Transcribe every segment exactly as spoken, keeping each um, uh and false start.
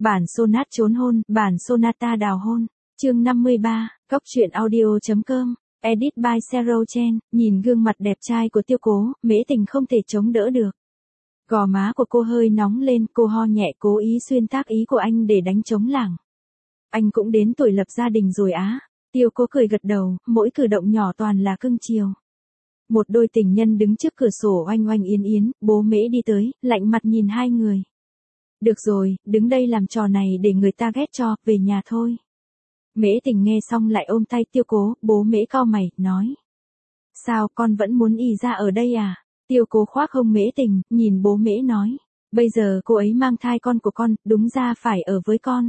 Bản sonat trốn hôn, bản sonata đào hôn. Chương năm mươi ba, Cóc truyện audio.com, edit by Zero Chen. Nhìn gương mặt đẹp trai của Tiêu Cố, Mễ Tình không thể chống đỡ được. Gò má của cô hơi nóng lên, cô ho nhẹ cố ý xuyên tác ý của anh để đánh trống lảng. Anh cũng đến tuổi lập gia đình rồi á. Tiêu Cố cười gật đầu, mỗi cử động nhỏ toàn là cưng chiều. Một đôi tình nhân đứng trước cửa sổ oanh oanh yến yến, bố Mễ đi tới, lạnh mặt nhìn hai người. Được rồi, đứng đây làm trò này để người ta ghét cho, về nhà thôi. Mễ Tình nghe xong lại ôm tay Tiêu Cố, bố Mễ cau mày, nói. Sao, con vẫn muốn ì ra ở đây à? Tiêu Cố khoác hông Mễ Tình, nhìn bố Mễ nói. Bây giờ cô ấy mang thai con của con, đúng ra phải ở với con.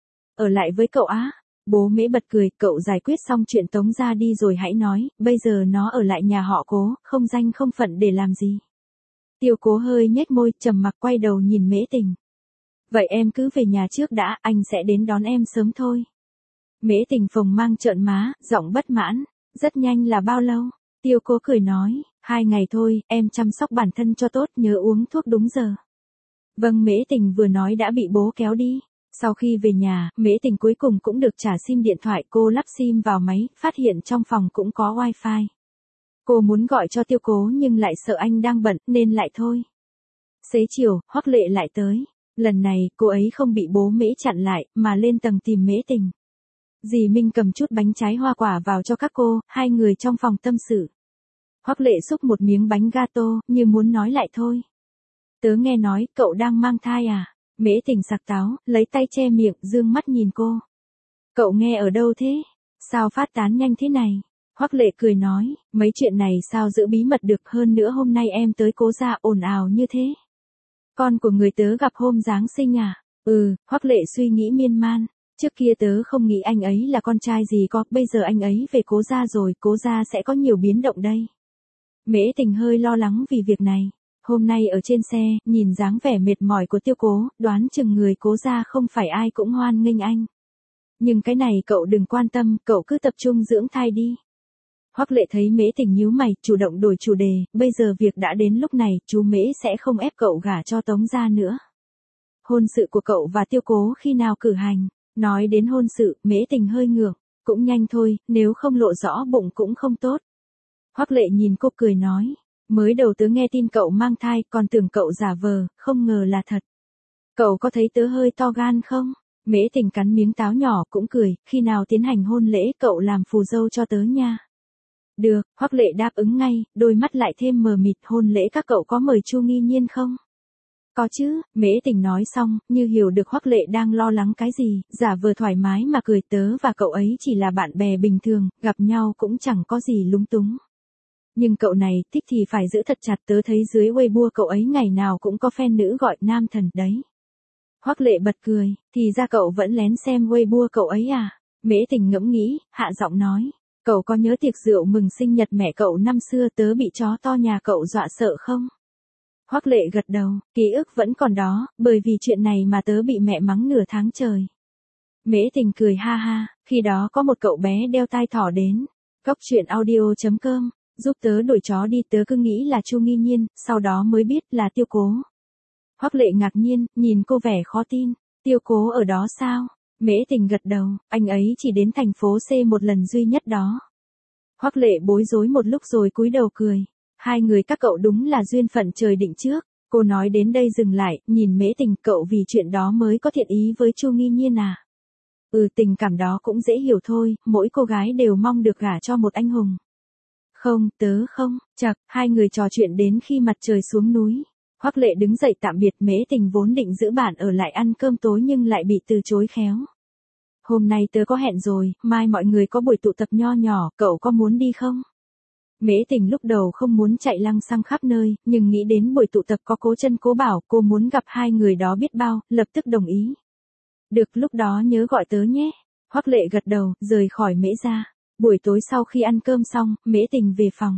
Ở lại với cậu á? Bố Mễ bật cười, cậu giải quyết xong chuyện Tống ra đi rồi hãy nói, bây giờ nó ở lại nhà họ Cố, không danh không phận để làm gì. Tiêu Cố hơi nhếch môi, trầm mặc quay đầu nhìn Mễ Tình. Vậy em cứ về nhà trước đã, anh sẽ đến đón em sớm thôi. Mễ Tình phồng mang trợn má, giọng bất mãn. Rất nhanh là bao lâu? Tiêu Cố cười nói, hai ngày thôi, em chăm sóc bản thân cho tốt, nhớ uống thuốc đúng giờ. Vâng, Mễ Tình vừa nói đã bị bố kéo đi. Sau khi về nhà, Mễ Tình cuối cùng cũng được trả sim điện thoại, cô lắp sim vào máy, phát hiện trong phòng cũng có wifi. Cô muốn gọi cho Tiêu Cố nhưng lại sợ anh đang bận, nên lại thôi. Xế chiều, Hoắc Lệ lại tới. Lần này, cô ấy không bị bố Mễ chặn lại, mà lên tầng tìm Mễ Tình. Dì Minh cầm chút bánh trái hoa quả vào cho các cô, hai người trong phòng tâm sự. Hoắc Lệ xúc một miếng bánh gato, như muốn nói lại thôi. Tớ nghe nói, cậu đang mang thai à? Mễ Tình sặc táo, lấy tay che miệng, dương mắt nhìn cô. Cậu nghe ở đâu thế? Sao phát tán nhanh thế này? Hoắc Lệ cười nói, mấy chuyện này sao giữ bí mật được, hơn nữa hôm nay em tới Cố gia ồn ào như thế. Con của người tớ gặp hôm Giáng sinh à? Ừ, Hoắc Lệ suy nghĩ miên man. Trước kia tớ không nghĩ anh ấy là con trai gì có, bây giờ anh ấy về Cố gia rồi, Cố gia sẽ có nhiều biến động đây. Mễ Tình hơi lo lắng vì việc này. Hôm nay ở trên xe, nhìn dáng vẻ mệt mỏi của Tiêu Cố, đoán chừng người Cố gia không phải ai cũng hoan nghênh anh. Nhưng cái này cậu đừng quan tâm, cậu cứ tập trung dưỡng thai đi. Hoắc Lệ thấy Mễ Tình nhíu mày, chủ động đổi chủ đề, bây giờ việc đã đến lúc này, chú Mễ sẽ không ép cậu gả cho Tống gia nữa. Hôn sự của cậu và Tiêu Cố khi nào cử hành? Nói đến hôn sự, Mễ Tình hơi ngượng, cũng nhanh thôi, nếu không lộ rõ bụng cũng không tốt. Hoắc Lệ nhìn cô cười nói, mới đầu tớ nghe tin cậu mang thai, còn tưởng cậu giả vờ, không ngờ là thật. Cậu có thấy tớ hơi to gan không? Mễ Tình cắn miếng táo nhỏ cũng cười, khi nào tiến hành hôn lễ cậu làm phù dâu cho tớ nha. Được, Hoắc Lệ đáp ứng ngay, đôi mắt lại thêm mờ mịt, hôn lễ các cậu có mời Chu Nghi Nhiên không? Có chứ, Mễ Tình nói xong, như hiểu được Hoắc Lệ đang lo lắng cái gì, giả vờ thoải mái mà cười, tớ và cậu ấy chỉ là bạn bè bình thường, gặp nhau cũng chẳng có gì lúng túng. Nhưng cậu này, thích thì phải giữ thật chặt, tớ thấy dưới Weibo cậu ấy ngày nào cũng có fan nữ gọi nam thần đấy. Hoắc Lệ bật cười, thì ra cậu vẫn lén xem Weibo cậu ấy à? Mễ Tình ngẫm nghĩ, hạ giọng nói, cậu có nhớ tiệc rượu mừng sinh nhật mẹ cậu năm xưa tớ bị chó to nhà cậu dọa sợ không? Hoắc Lệ gật đầu, ký ức vẫn còn đó, bởi vì chuyện này mà tớ bị mẹ mắng nửa tháng trời. Mễ Tình cười ha ha, khi đó có một cậu bé đeo tai thỏ đến. Cóc truyện audio.com, giúp tớ đuổi chó đi, tớ cứ nghĩ là Chu Nghi Nhiên, sau đó mới biết là Tiêu Cố. Hoắc Lệ ngạc nhiên, nhìn cô vẻ khó tin, Tiêu Cố ở đó sao? Mễ Tình gật đầu, anh ấy chỉ đến thành phố C một lần duy nhất đó. Hoắc Lệ bối rối một lúc rồi cúi đầu cười. Hai người các cậu đúng là duyên phận trời định trước. Cô nói đến đây dừng lại, nhìn Mễ Tình, cậu vì chuyện đó mới có thiện ý với Chu Nghi Nhiên à? Ừ, tình cảm đó cũng dễ hiểu thôi, mỗi cô gái đều mong được gả cho một anh hùng. Không, tớ không, chậc, hai người trò chuyện đến khi mặt trời xuống núi. Hoắc Lệ đứng dậy tạm biệt, Mễ Tình vốn định giữ bạn ở lại ăn cơm tối nhưng lại bị từ chối khéo. Hôm nay tớ có hẹn rồi, mai mọi người có buổi tụ tập nho nhỏ, cậu có muốn đi không? Mễ Tình lúc đầu không muốn chạy lăng xăng khắp nơi, nhưng nghĩ đến buổi tụ tập có Cố Chân Cố Bảo, cô muốn gặp hai người đó biết bao, lập tức đồng ý. Được, lúc đó nhớ gọi tớ nhé. Hoắc Lệ gật đầu, rời khỏi Mễ gia. Buổi tối sau khi ăn cơm xong, Mễ Tình về phòng.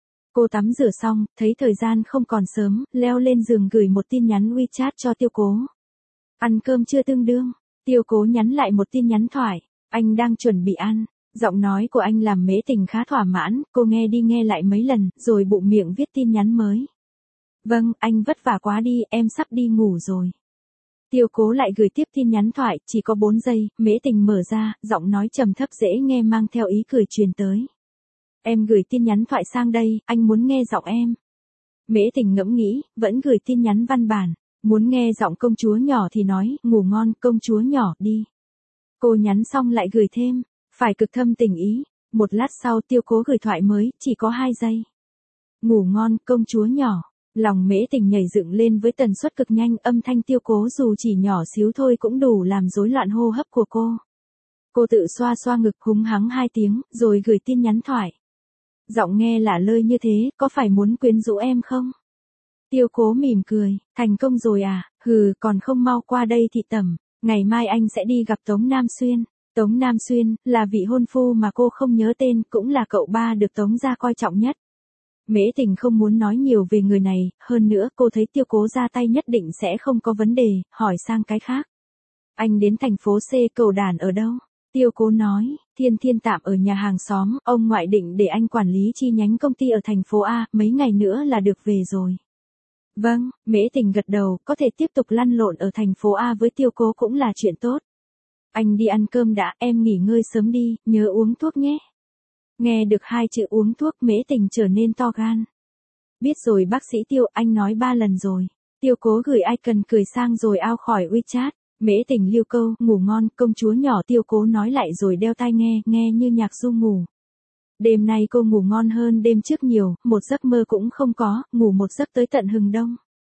Cô tắm rửa xong, thấy thời gian không còn sớm, leo lên giường gửi một tin nhắn WeChat cho Tiêu Cố. Ăn cơm chưa tương đương? Tiêu Cố nhắn lại một tin nhắn thoại, anh đang chuẩn bị ăn. Giọng nói của anh làm Mễ Tình khá thỏa mãn, cô nghe đi nghe lại mấy lần, rồi bụng miệng viết tin nhắn mới. Vâng, anh vất vả quá đi, em sắp đi ngủ rồi. Tiêu Cố lại gửi tiếp tin nhắn thoại, chỉ có bốn giây, Mễ Tình mở ra, giọng nói trầm thấp dễ nghe mang theo ý cười truyền tới. Em gửi tin nhắn thoại sang đây, anh muốn nghe giọng em. Mễ Tình ngẫm nghĩ, vẫn gửi tin nhắn văn bản, muốn nghe giọng công chúa nhỏ thì nói, ngủ ngon, công chúa nhỏ, đi. Cô nhắn xong lại gửi thêm, phải cực thâm tình ý. Một lát sau Tiêu Cố gửi thoại mới, chỉ có hai giây. Ngủ ngon, công chúa nhỏ. Lòng Mễ Tình nhảy dựng lên với tần suất cực nhanh, âm thanh Tiêu Cố dù chỉ nhỏ xíu thôi cũng đủ làm rối loạn hô hấp của cô. Cô tự xoa xoa ngực húng hắng hai tiếng, rồi gửi tin nhắn thoại. Giọng nghe lả lơi như thế, có phải muốn quyến rũ em không? Tiêu Cố mỉm cười, thành công rồi à, hừ, còn không mau qua đây thị tẩm, ngày mai anh sẽ đi gặp Tống Nam Xuyên. Tống Nam Xuyên, là vị hôn phu mà cô không nhớ tên, cũng là cậu ba được Tống gia coi trọng nhất. Mễ Tình không muốn nói nhiều về người này, hơn nữa cô thấy Tiêu Cố ra tay nhất định sẽ không có vấn đề, hỏi sang cái khác. Anh đến thành phố C cầu đàn ở đâu? Tiêu Cố nói, Thiên Thiên tạm ở nhà hàng xóm, ông ngoại định để anh quản lý chi nhánh công ty ở thành phố A, mấy ngày nữa là được về rồi. Vâng, Mễ Tình gật đầu, có thể tiếp tục lăn lộn ở thành phố A với Tiêu Cố cũng là chuyện tốt. Anh đi ăn cơm đã, em nghỉ ngơi sớm đi, nhớ uống thuốc nhé. Nghe được hai chữ uống thuốc, Mễ Tình trở nên to gan. Biết rồi bác sĩ Tiêu, anh nói ba lần rồi. Tiêu Cố gửi icon cười sang rồi out khỏi WeChat. Mễ Tình lưu câu, ngủ ngon, công chúa nhỏ. Tiêu Cố nói lại rồi đeo tai nghe, nghe như nhạc ru ngủ. Đêm nay cô ngủ ngon hơn đêm trước nhiều, một giấc mơ cũng không có, ngủ một giấc tới tận hừng đông.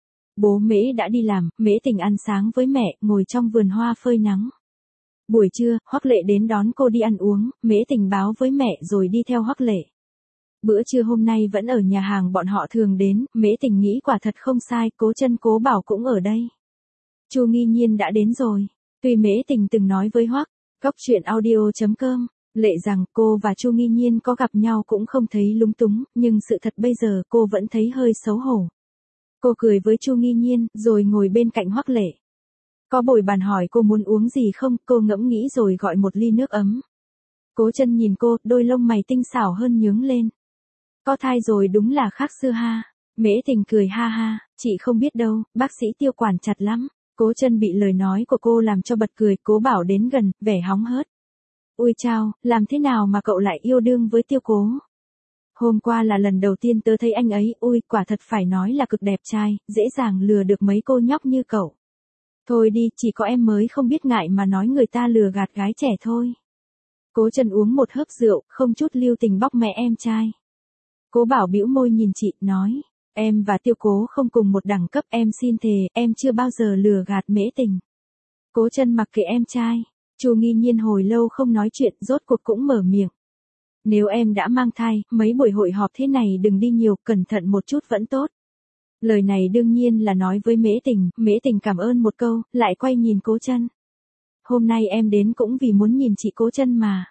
Bố Mễ đã đi làm, Mễ Tình ăn sáng với mẹ, ngồi trong vườn hoa phơi nắng. Buổi trưa, Hoắc Lệ đến đón cô đi ăn uống, Mễ Tình báo với mẹ rồi đi theo Hoắc Lệ. Bữa trưa hôm nay vẫn ở nhà hàng bọn họ thường đến, Mễ Tình nghĩ quả thật không sai, Cố Chân Cố Bảo cũng ở đây. Chu Nghi Nhiên đã đến rồi. Tuy Mễ Tình từng nói với Hoắc, góc chuyện audio chấm com, Lệ rằng cô và Chu Nghi Nhiên có gặp nhau cũng không thấy lúng túng, nhưng sự thật bây giờ cô vẫn thấy hơi xấu hổ. Cô cười với Chu Nghi Nhiên, rồi ngồi bên cạnh Hoắc Lệ. Có bồi bàn hỏi cô muốn uống gì không, cô ngẫm nghĩ rồi gọi một ly nước ấm. Cố Chân nhìn cô, đôi lông mày tinh xảo hơn nhướng lên. Có thai rồi đúng là khác xưa ha. Mễ Tình cười ha ha, chị không biết đâu, bác sĩ Tiêu quản chặt lắm. Cố Chân bị lời nói của cô làm cho bật cười, Cố Bảo đến gần, vẻ hóng hớt. Ui chao, làm thế nào mà cậu lại yêu đương với Tiêu Cố? Hôm qua là lần đầu tiên tớ thấy anh ấy, ui, quả thật phải nói là cực đẹp trai, dễ dàng lừa được mấy cô nhóc như cậu. Thôi đi, chỉ có em mới không biết ngại mà nói người ta lừa gạt gái trẻ thôi. Cố Chân uống một hớp rượu, không chút lưu tình bóc mẹ em trai. Cố Bảo bĩu môi nhìn chị, nói, em và Tiêu Cố không cùng một đẳng cấp, em xin thề, em chưa bao giờ lừa gạt Mễ Tình. Cố Chân mặc kệ em trai. Chu Nghi Nhiên hồi lâu không nói chuyện, rốt cuộc cũng mở miệng. Nếu em đã mang thai, mấy buổi hội họp thế này đừng đi nhiều, cẩn thận một chút vẫn tốt. Lời này đương nhiên là nói với Mễ Tình, Mễ Tình cảm ơn một câu, lại quay nhìn Cố Chân. Hôm nay em đến cũng vì muốn nhìn chị Cố Chân mà.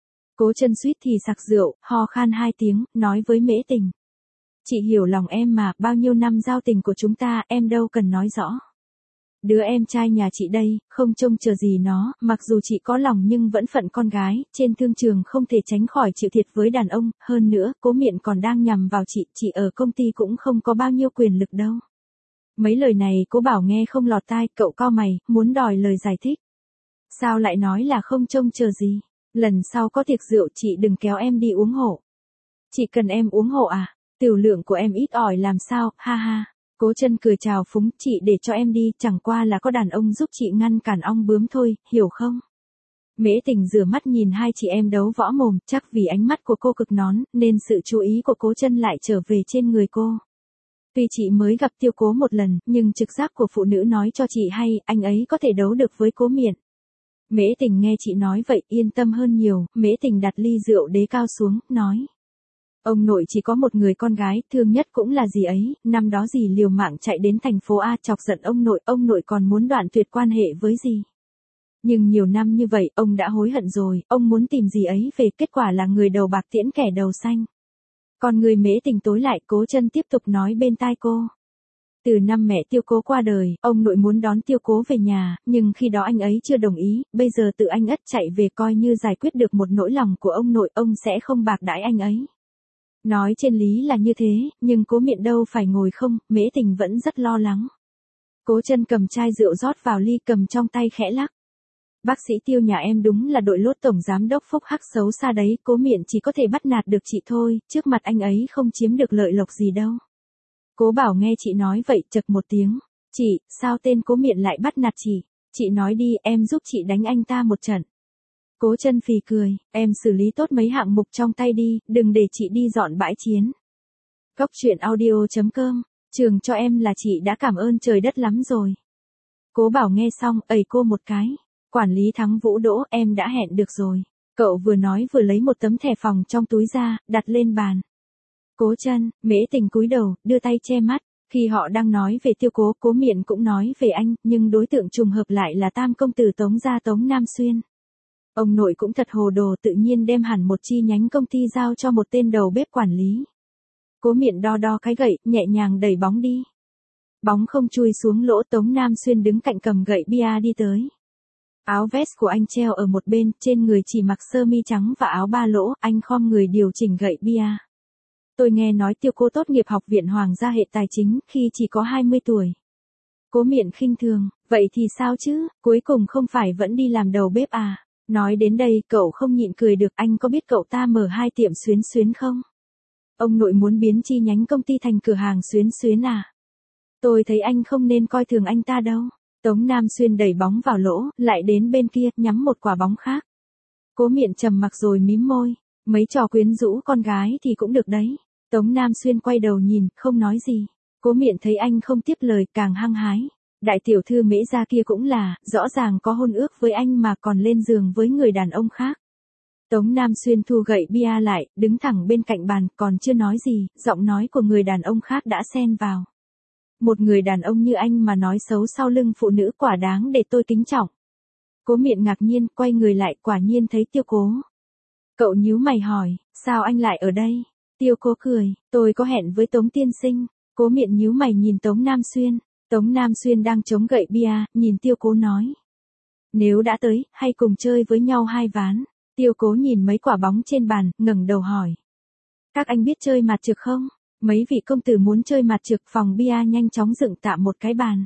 Cố Chân suýt thì sặc rượu, ho khan hai tiếng, nói với Mễ Tình. Chị hiểu lòng em mà, bao nhiêu năm giao tình của chúng ta, em đâu cần nói rõ. Đứa em trai nhà chị đây, không trông chờ gì nó, mặc dù chị có lòng nhưng vẫn phận con gái, trên thương trường không thể tránh khỏi chịu thiệt với đàn ông, hơn nữa, Cố Miện còn đang nhằm vào chị, chị ở công ty cũng không có bao nhiêu quyền lực đâu. Mấy lời này Cố Bảo nghe không lọt tai, cậu cau mày, muốn đòi lời giải thích. Sao lại nói là không trông chờ gì? Lần sau có tiệc rượu chị đừng kéo em đi uống hộ. Chị cần em uống hộ à? Tiểu lượng của em ít ỏi làm sao, ha ha. Cố Chân cười chào phúng, chị để cho em đi, chẳng qua là có đàn ông giúp chị ngăn cản ong bướm thôi, hiểu không? Mễ Tình rửa mắt nhìn hai chị em đấu võ mồm, chắc vì ánh mắt của cô cực nón, nên sự chú ý của Cố Chân lại trở về trên người cô. Tuy chị mới gặp Tiêu Cố một lần, nhưng trực giác của phụ nữ nói cho chị hay, anh ấy có thể đấu được với Cố Miện. Mễ Tình nghe chị nói vậy, yên tâm hơn nhiều, Mễ Tình đặt ly rượu đế cao xuống, nói. Ông nội chỉ có một người con gái, thương nhất cũng là dì ấy, năm đó dì liều mạng chạy đến thành phố A chọc giận ông nội, ông nội còn muốn đoạn tuyệt quan hệ với dì. Nhưng nhiều năm như vậy, ông đã hối hận rồi, ông muốn tìm dì ấy về, kết quả là người đầu bạc tiễn kẻ đầu xanh. Còn người Mễ Tình tối lại, Cố Chân tiếp tục nói bên tai cô. Từ năm mẹ Tiêu Cố qua đời, ông nội muốn đón Tiêu Cố về nhà, nhưng khi đó anh ấy chưa đồng ý, bây giờ tự anh ất chạy về coi như giải quyết được một nỗi lòng của ông nội, ông sẽ không bạc đãi anh ấy. Nói trên lý là như thế, nhưng Cố Miện đâu phải ngồi không, Mễ Tình vẫn rất lo lắng. Cố Chân cầm chai rượu rót vào ly, cầm trong tay khẽ lắc. Bác sĩ Tiêu nhà em đúng là đội lốt tổng giám đốc phúc hắc xấu xa đấy, Cố Miện chỉ có thể bắt nạt được chị thôi, trước mặt anh ấy không chiếm được lợi lộc gì đâu. Cố Bảo nghe chị nói vậy chậc một tiếng. Chị, sao tên Cố Miện lại bắt nạt chị? Chị nói đi, em giúp chị đánh anh ta một trận. Cố Chân phì cười, em xử lý tốt mấy hạng mục trong tay đi, đừng để chị đi dọn bãi chiến. Cốc truyện audio chấm com, trường cho em là chị đã cảm ơn trời đất lắm rồi. Cố Bảo nghe xong, ầy cô một cái. Quản lý Thắng Vũ Đỗ, em đã hẹn được rồi. Cậu vừa nói vừa lấy một tấm thẻ phòng trong túi ra, đặt lên bàn. Cố Chân, Mễ Tình cúi đầu, đưa tay che mắt. Khi họ đang nói về Tiêu Cố, Cố Miện cũng nói về anh, nhưng đối tượng trùng hợp lại là tam công tử Tống gia Tống Nam Xuyên. Ông nội cũng thật hồ đồ, tự nhiên đem hẳn một chi nhánh công ty giao cho một tên đầu bếp quản lý. Cố Miện đo đo cái gậy, nhẹ nhàng đẩy bóng đi. Bóng không chui xuống lỗ, Tống Nam Xuyên đứng cạnh cầm gậy bia đi tới. Áo vest của anh treo ở một bên, trên người chỉ mặc sơ mi trắng và áo ba lỗ, anh khom người điều chỉnh gậy bia. Tôi nghe nói Tiêu Cố tốt nghiệp học viện Hoàng gia hệ tài chính khi chỉ có hai mươi tuổi. Cố Miện khinh thường, vậy thì sao chứ, cuối cùng không phải vẫn đi làm đầu bếp à? Nói đến đây, cậu không nhịn cười được, anh có biết cậu ta mở hai tiệm xuyến xuyến không? Ông nội muốn biến chi nhánh công ty thành cửa hàng xuyến xuyến à? Tôi thấy anh không nên coi thường anh ta đâu. Tống Nam Xuyên đẩy bóng vào lỗ, lại đến bên kia, nhắm một quả bóng khác. Cố Miện trầm mặc rồi mím môi. Mấy trò quyến rũ con gái thì cũng được đấy. Tống Nam Xuyên quay đầu nhìn, không nói gì. Cố Miện thấy anh không tiếp lời, càng hăng hái. Đại tiểu thư Mễ gia kia cũng là, rõ ràng có hôn ước với anh mà còn lên giường với người đàn ông khác. Tống Nam Xuyên thu gậy bia lại, đứng thẳng bên cạnh bàn, còn chưa nói gì, giọng nói của người đàn ông khác đã xen vào. Một người đàn ông như anh mà nói xấu sau lưng phụ nữ quả đáng để tôi kính trọng. Cố Miện ngạc nhiên, quay người lại, quả nhiên thấy Tiêu Cố. Cậu nhíu mày hỏi, sao anh lại ở đây? Tiêu Cố cười, tôi có hẹn với Tống tiên sinh. Cố Miện nhíu mày nhìn Tống Nam Xuyên. Tống Nam Xuyên đang chống gậy bia, nhìn Tiêu Cố nói. Nếu đã tới, hay cùng chơi với nhau hai ván. Tiêu Cố nhìn mấy quả bóng trên bàn, ngẩng đầu hỏi. Các anh biết chơi mặt trược không? Mấy vị công tử muốn chơi mặt trược, phòng bia nhanh chóng dựng tạm một cái bàn.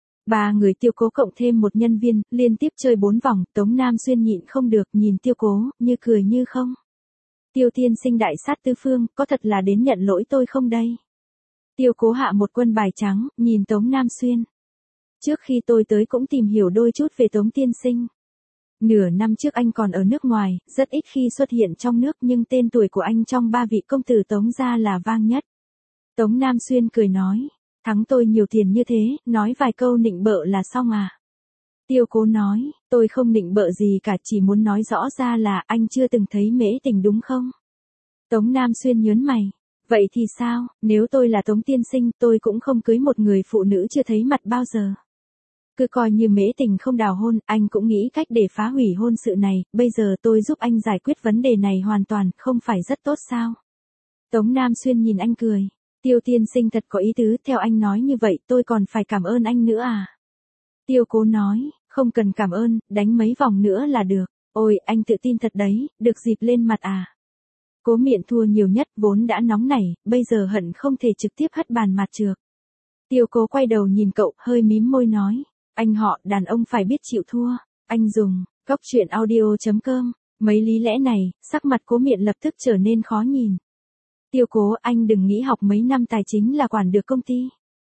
Ba người Tiêu Cố cộng thêm một nhân viên, liên tiếp chơi bốn vòng, Tống Nam Xuyên nhịn không được, nhìn Tiêu Cố, như cười như không. Tiêu tiên sinh đại sát tứ phương, có thật là đến nhận lỗi tôi không đây? Tiêu Cố hạ một quân bài trắng, nhìn Tống Nam Xuyên. Trước khi tôi tới cũng tìm hiểu đôi chút về Tống tiên sinh. Nửa năm trước anh còn ở nước ngoài, rất ít khi xuất hiện trong nước, nhưng tên tuổi của anh trong ba vị công tử Tống gia là vang nhất. Tống Nam Xuyên cười nói, thắng tôi nhiều tiền như thế, nói vài câu nịnh bợ là xong à? Tiêu Cố nói, tôi không nịnh bợ gì cả, chỉ muốn nói rõ ra là anh chưa từng thấy Mễ Tình đúng không? Tống Nam Xuyên nhớn mày, vậy thì sao, nếu tôi là Tống tiên sinh, tôi cũng không cưới một người phụ nữ chưa thấy mặt bao giờ. Cứ coi như Mễ Tình không đào hôn, anh cũng nghĩ cách để phá hủy hôn sự này, bây giờ tôi giúp anh giải quyết vấn đề này hoàn toàn, không phải rất tốt sao? Tống Nam Xuyên nhìn anh cười. Tiêu tiên sinh thật có ý tứ, theo anh nói như vậy tôi còn phải cảm ơn anh nữa à? Tiêu Cố nói, không cần cảm ơn, đánh mấy vòng nữa là được. Ôi, anh tự tin thật đấy, được dịp lên mặt à? Cố Miện thua nhiều nhất, vốn đã nóng nảy, bây giờ hận không thể trực tiếp hất bàn mặt trược. Tiêu Cố quay đầu nhìn cậu, hơi mím môi nói, anh họ, đàn ông phải biết chịu thua. Anh dùng, cốc truyện audio chấm com, mấy lý lẽ này, sắc mặt Cố Miện lập tức trở nên khó nhìn. Tiêu Cố, anh đừng nghĩ học mấy năm tài chính là quản được công ty.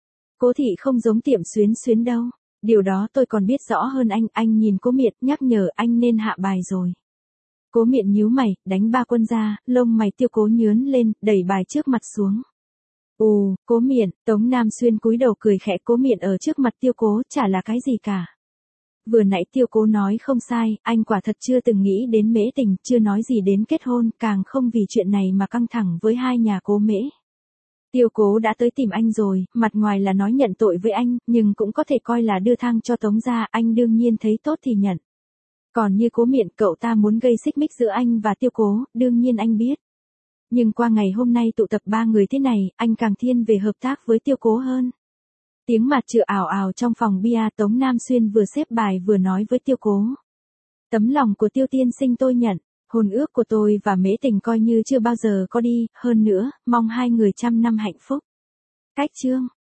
Cố thị không giống tiệm xuyến xuyến đâu. Điều đó tôi còn biết rõ hơn anh. Anh nhìn Cố Miện, nhắc nhở anh nên hạ bài rồi. Cố Miện nhíu mày, đánh ba quân ra, lông mày Tiêu Cố nhướn lên, đẩy bài trước mặt xuống. Ồ, Cố Miện, Tống Nam Xuyên cúi đầu cười khẽ. Cố Miện ở trước mặt Tiêu Cố chả là cái gì cả. Vừa nãy Tiêu Cố nói không sai, anh quả thật chưa từng nghĩ đến Mễ Tình, chưa nói gì đến kết hôn, càng không vì chuyện này mà căng thẳng với hai nhà Cố Mễ. Tiêu Cố đã tới tìm anh rồi, mặt ngoài là nói nhận tội với anh, nhưng cũng có thể coi là đưa thang cho Tống gia, anh đương nhiên thấy tốt thì nhận. Còn như Cố Miện, cậu ta muốn gây xích mích giữa anh và Tiêu Cố, đương nhiên anh biết. Nhưng qua ngày hôm nay tụ tập ba người thế này, anh càng thiên về hợp tác với Tiêu Cố hơn. Tiếng mặt trựa ảo ảo trong phòng bia, Tống Nam Xuyên vừa xếp bài vừa nói với Tiêu Cố. Tấm lòng của Tiêu tiên sinh tôi nhận, hôn ước của tôi và Mễ Tình coi như chưa bao giờ có đi, hơn nữa, mong hai người trăm năm hạnh phúc. Cách chương